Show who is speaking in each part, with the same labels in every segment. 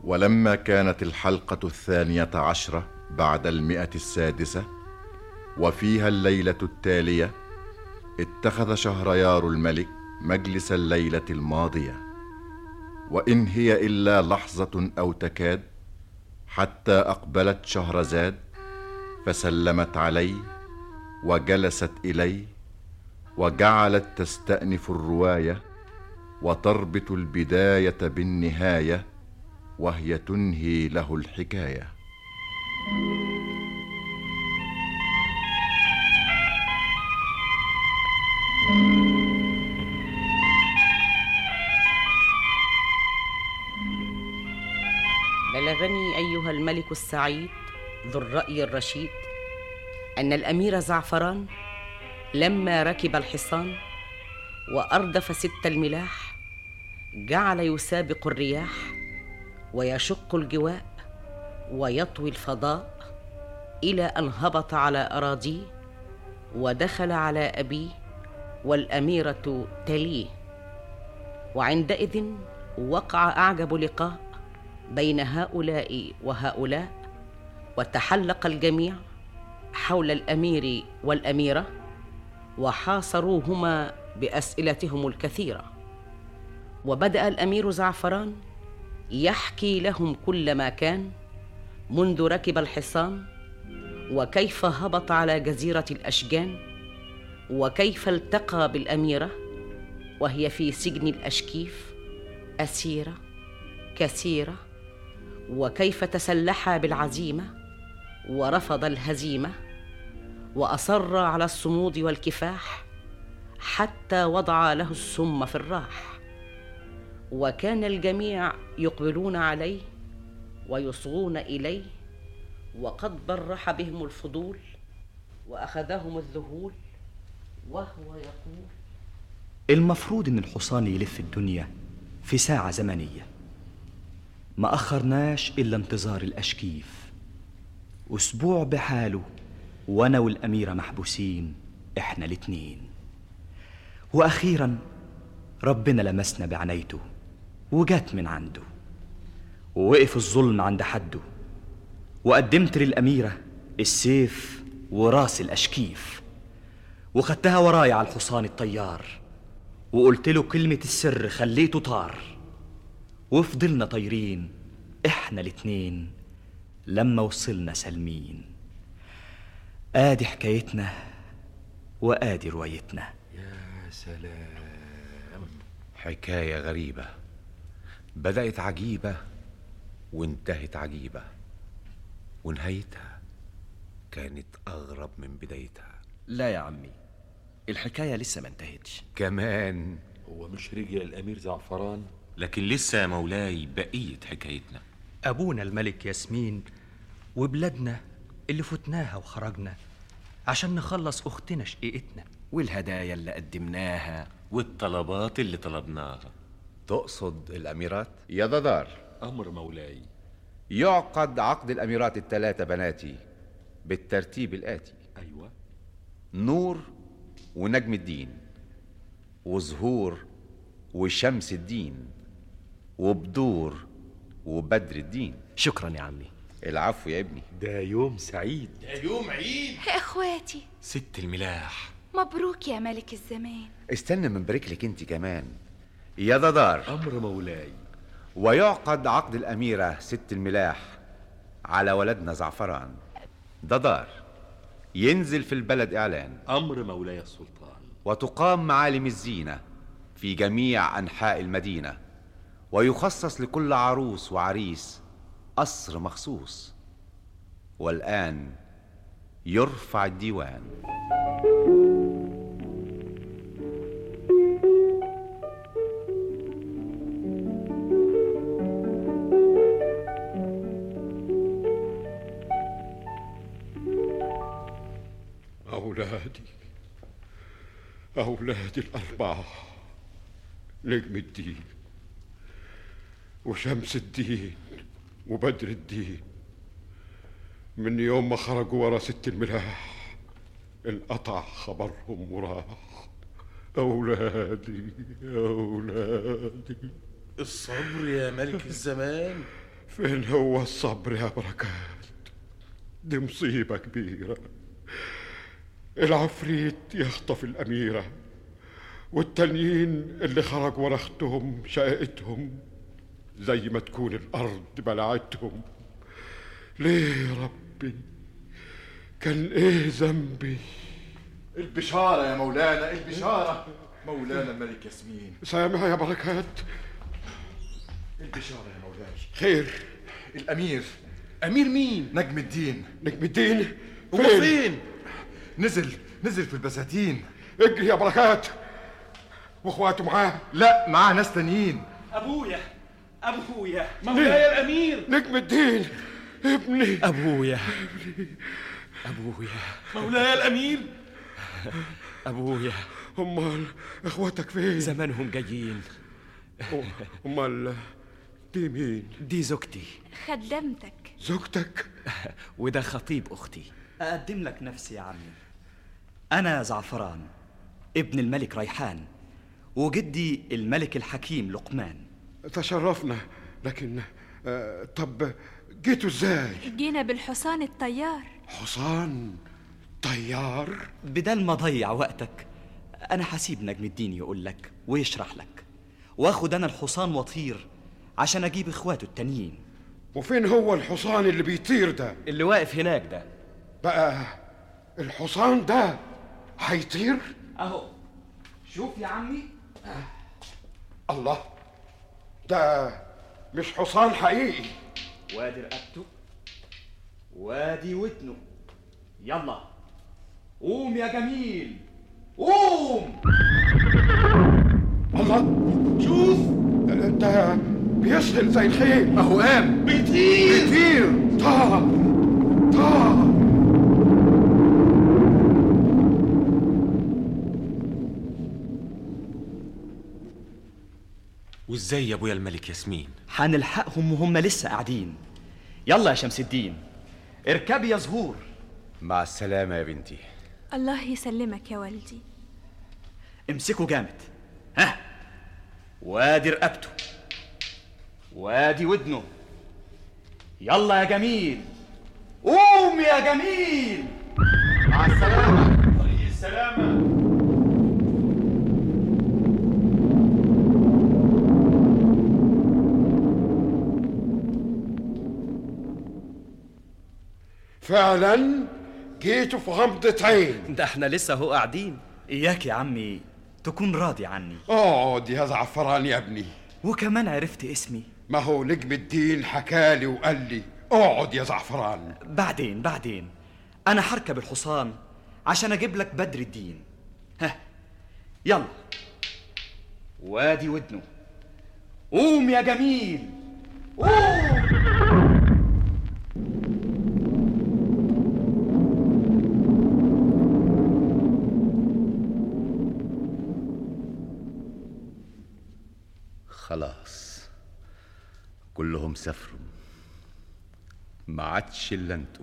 Speaker 1: ولما كانت الحلقة 12 بعد 106 وفيها الليلة التالية، اتخذ شهريار الملك مجلس الليلة الماضية، وإن هي إلا لحظة أو تكاد، حتى أقبلت شهرزاد فسلمت عليه وجلست إليه، وجعلت تستأنف الرواية وتربط البداية بالنهاية، وهي تنهي له الحكاية.
Speaker 2: بلغني أيها الملك السعيد ذو الرأي الرشيد أن الأمير زعفران لما ركب الحصان وأردف 6 الملاح جعل يسابق الرياح ويشق الجواء ويطوي الفضاء، إلى أن هبط على أراضيه ودخل على أبيه والأميرة تليه. وعندئذ وقع أعجب لقاء بين هؤلاء وهؤلاء، وتحلق الجميع حول الأمير والأميرة وحاصروهما بأسئلتهم الكثيرة. وبدأ الأمير زعفران يحكي لهم كل ما كان منذ ركب الحصان، وكيف هبط على جزيرة الأشجان، وكيف التقى بالأميرة وهي في سجن الأشكيف أسيرة كثيرة، وكيف تسلح بالعزيمة ورفض الهزيمة وأصر على الصمود والكفاح حتى وضع له السم في الراح. وكان الجميع يقبلون عليه ويصغون إليه، وقد برح بهم الفضول وأخذهم الذهول، وهو يقول:
Speaker 3: المفروض إن الحصان يلف الدنيا في ساعة زمنية، ما أخرناش إلا انتظار الأشكيف. أسبوع بحاله وأنا والأميرة محبوسين إحنا الاتنين، وأخيرا ربنا لمسنا بعنايته وجات من عنده، ووقف الظلم عند حده، وقدمت للأميرة السيف وراس الأشكيف، وخدتها ورايا على الحصان الطيار، وقلت له كلمة السر خليته طار، وفضلنا طايرين إحنا الاتنين لما وصلنا سالمين. آدي حكايتنا وآدي روايتنا.
Speaker 4: يا سلام، حكاية غريبة بدأت عجيبة وانتهت عجيبة، ونهايتها كانت أغرب من بدايتها.
Speaker 5: لا يا عمي، الحكاية لسه ما انتهتش
Speaker 4: كمان.
Speaker 6: هو مش رجع الأمير زعفران؟
Speaker 7: لكن لسه يا مولاي بقية حكايتنا.
Speaker 8: أبونا الملك ياسمين وبلادنا اللي فتناها وخرجنا عشان نخلص أختنا شقيقتنا،
Speaker 5: والهدايا اللي قدمناها
Speaker 7: والطلبات اللي طلبناها.
Speaker 4: تقصد الأميرات؟
Speaker 9: يا ضدار،
Speaker 6: أمر مولاي.
Speaker 9: يعقد عقد الأميرات ال3 بناتي بالترتيب الآتي:
Speaker 6: أيوة.
Speaker 9: نور ونجم الدين، وزهور وشمس الدين، وبدور وبدر الدين.
Speaker 5: شكرا يا عمي.
Speaker 9: العفو يا ابني،
Speaker 6: ده يوم سعيد،
Speaker 7: ده يوم عيد
Speaker 10: يا اخواتي.
Speaker 7: 6 الملاح.
Speaker 10: مبروك يا ملك الزمان.
Speaker 9: استنى من بريك لك انت كمان يا ضدار.
Speaker 6: أمر مولاي.
Speaker 9: ويعقد عقد الأميرة 6 الملاح على ولدنا زعفران. ضدار ينزل في البلد إعلان.
Speaker 6: أمر مولاي السلطان.
Speaker 9: وتقام معالم الزينة في جميع أنحاء المدينة، ويخصص لكل عروس وعريس قصر مخصوص. والآن يرفع الديوان.
Speaker 11: أولادي ال4، نجم الدين وشمس الدين وبدر الدين، من يوم ما خرجوا ورا 6 الملاح انقطع خبرهم وراح. أولادي.
Speaker 7: الصبر يا ملك الزمان.
Speaker 11: فين هو الصبر يا بركات؟ دي مصيبة كبيرة. العفريت يخطف الأميرة، والتانيين اللي خرج ورا اختهم شقتهم زي ما تكون الأرض بلعتهم. ليه يا ربي؟ كان ايه ذنبي؟
Speaker 1: البشارة يا مولانا، البشارة. مولانا الملك ياسمين.
Speaker 11: سامع يا بركات؟
Speaker 1: البشارة يا مولاي.
Speaker 11: خير؟
Speaker 1: الأمير.
Speaker 6: أمير مين؟
Speaker 1: نجم الدين.
Speaker 11: نجم الدين؟
Speaker 6: هو فين؟
Speaker 1: نزل في البساتين.
Speaker 11: اجري يا بركات. واخواته معاه؟
Speaker 1: لا، معاه ناس تانيين.
Speaker 3: أبويا
Speaker 6: مولاي الأمير.
Speaker 11: نجم الدين ابني.
Speaker 5: أبويا
Speaker 6: مولاي الأمير.
Speaker 5: أبويا.
Speaker 11: امال اخواتك فين؟
Speaker 5: زمانهم جايين.
Speaker 11: امال دي مين؟
Speaker 5: دي زوجتي.
Speaker 10: خدمتك.
Speaker 11: زوجتك؟
Speaker 5: وده خطيب أختي.
Speaker 3: أقدم لك نفسي يا عمي. أنا زعفران ابن الملك ريحان، وجدي الملك الحكيم لقمان.
Speaker 11: تشرفنا، لكن طب جيتوا ازاي؟
Speaker 10: جينا بالحصان الطيار.
Speaker 11: حصان طيار؟
Speaker 3: بدل ما أضيع وقتك أنا حسيب نجم الدين يقول لك ويشرح لك، واخد أنا الحصان وطير عشان أجيب إخواته التانيين.
Speaker 11: وفين هو الحصان اللي بيطير ده؟
Speaker 5: اللي واقف هناك ده.
Speaker 11: بقى الحصان ده هيطير؟
Speaker 3: أهو شوف يا عمي.
Speaker 11: الله، ده مش حصان حقيقي.
Speaker 3: وادي رقبته وادي ودنه. يلا قوم يا جميل قوم.
Speaker 11: الله، شوف ده بيسهل زي الخيل.
Speaker 1: اهو قام.
Speaker 11: بيطير. طار.
Speaker 7: وازاي يا ابويا الملك ياسمين؟
Speaker 3: هنلحقهم وهم لسه قاعدين. يلا يا شمس الدين اركبي يا زهور.
Speaker 4: مع السلامة يا بنتي.
Speaker 10: الله يسلمك يا والدي.
Speaker 3: امسكوا جامد. ها، وادي رقبته وادي ودنه. يلا يا جميل قوم يا جميل.
Speaker 1: مع السلامة.
Speaker 6: طريق السلامة.
Speaker 11: فعلا جيتوا في غمضة عين.
Speaker 5: ده احنا لسه هو قاعدين.
Speaker 3: إياك يا عمي تكون راضي عني.
Speaker 11: اقعد يا زعفران يا ابني.
Speaker 3: وكمان عرفت اسمي.
Speaker 11: ما هو نجم الدين حكالي وقال لي اقعد يا زعفران.
Speaker 3: بعدين أنا هركب الحصان عشان أجيب لك بدر الدين. ها يلا وادي ودنه. قوم يا جميل قوم.
Speaker 4: خلاص كلهم سافروا، ما عادش الا انتم،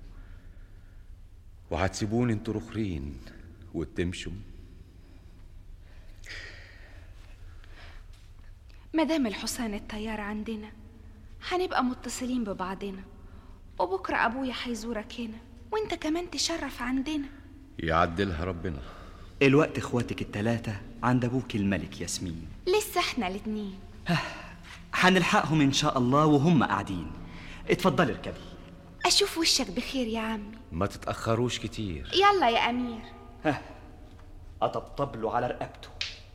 Speaker 4: وهتسيبوني انتوا رخرين وتمشوا.
Speaker 10: مدام الحصان الطيار عندنا هنبقى متصلين ببعضنا، وبكرة أبويا هيزورك هنا وانت كمان تشرف عندنا.
Speaker 4: يعدلها ربنا.
Speaker 3: الوقت اخواتك التلاتة عند ابوك الملك ياسمين.
Speaker 10: لسه احنا الاتنين.
Speaker 3: هنلحقهم ان شاء الله وهم قاعدين. اتفضلي اركبي.
Speaker 10: اشوف وشك بخير يا عمي.
Speaker 4: ما تتأخروش كتير.
Speaker 10: يلا يا امير.
Speaker 3: اطبطب له على رقبته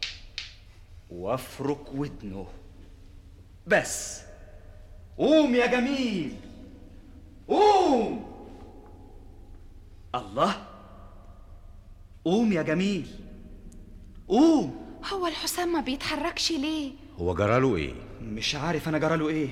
Speaker 3: وافرك ودنه. بس قوم يا جميل قوم. الله، قوم يا جميل قوم.
Speaker 10: هو الحسام ما بيتحركش ليه؟
Speaker 4: هو جراله ايه؟
Speaker 3: مش عارف انا جراله ايه.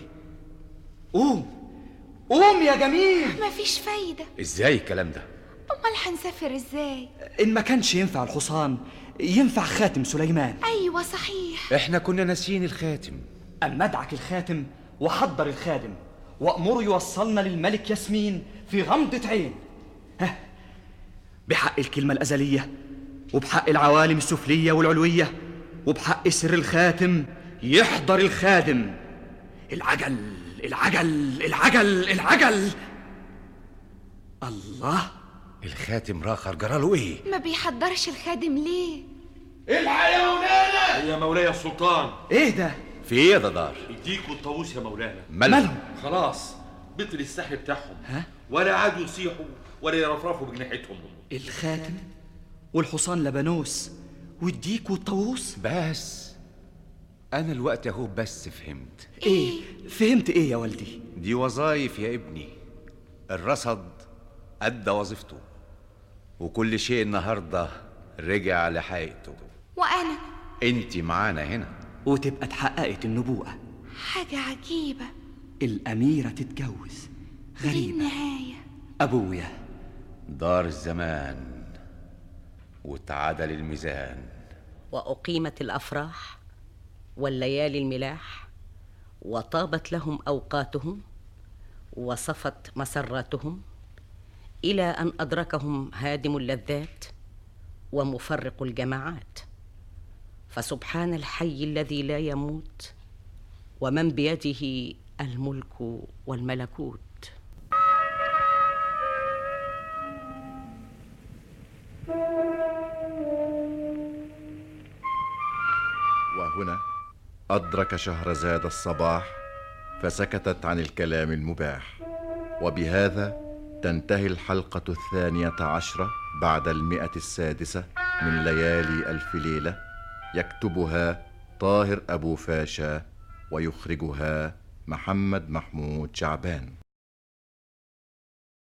Speaker 3: قوم يا جميل.
Speaker 10: مفيش فايدة.
Speaker 4: ازاي الكلام ده؟
Speaker 10: امال هنسافر ازاي؟
Speaker 3: ان ما كانش ينفع الحصان ينفع خاتم سليمان.
Speaker 10: ايوه صحيح،
Speaker 4: احنا كنا ناسيين الخاتم.
Speaker 3: اما ادعك الخاتم وحضر الخادم وامره يوصلنا للملك ياسمين في غمضة عين. بحق الكلمة الأزلية وبحق العوالم السفلية والعلوية وبحق سر الخاتم يحضر الخادم. العجل العجل. الله،
Speaker 4: الخاتم راخر جراله ايه؟
Speaker 10: ما بيحضرش الخادم ليه؟
Speaker 6: الحق يا مولانا يا مولاي السلطان.
Speaker 3: ايه ده؟
Speaker 4: في ايه يا ددار؟
Speaker 6: يديكوا الطاووس يا مولانا.
Speaker 3: مالهم؟
Speaker 6: خلاص بطل السحر بتاعهم.
Speaker 3: ها؟
Speaker 6: ولا عادوا يصيحوا ولا يرفرفوا بجناحتهم.
Speaker 3: الخاتم والحصان لبنوس والديك والطاووس.
Speaker 4: بس انا الوقت اهو بس فهمت.
Speaker 3: ايه؟ فهمت ايه يا والدي؟
Speaker 4: دي وظايف يا ابني. الرصد ادى وظيفته، وكل شيء النهارده رجع لحقيقته.
Speaker 10: وأنا
Speaker 4: انت معانا هنا،
Speaker 3: وتبقى اتحققت النبوءة.
Speaker 10: حاجة عجيبة.
Speaker 3: الأميرة تتجوز.
Speaker 10: دي
Speaker 3: غريبة.
Speaker 10: النهاية.
Speaker 3: أبويا،
Speaker 4: دار الزمان واتعدل الميزان،
Speaker 2: وأقيمت الأفراح والليالي الملاح، وطابت لهم أوقاتهم وصفت مسراتهم، إلى أن أدركهم هادم اللذات ومفرق الجماعات. فسبحان الحي الذي لا يموت، ومن بيده الملك والملكوت.
Speaker 1: وهنا أدرك شهرزاد الصباح فسكتت عن الكلام المباح. وبهذا تنتهي الحلقة 12 بعد 106 من ليالي ألف ليلة، يكتبها طاهر أبو فاشا ويخرجها محمد محمود شعبان.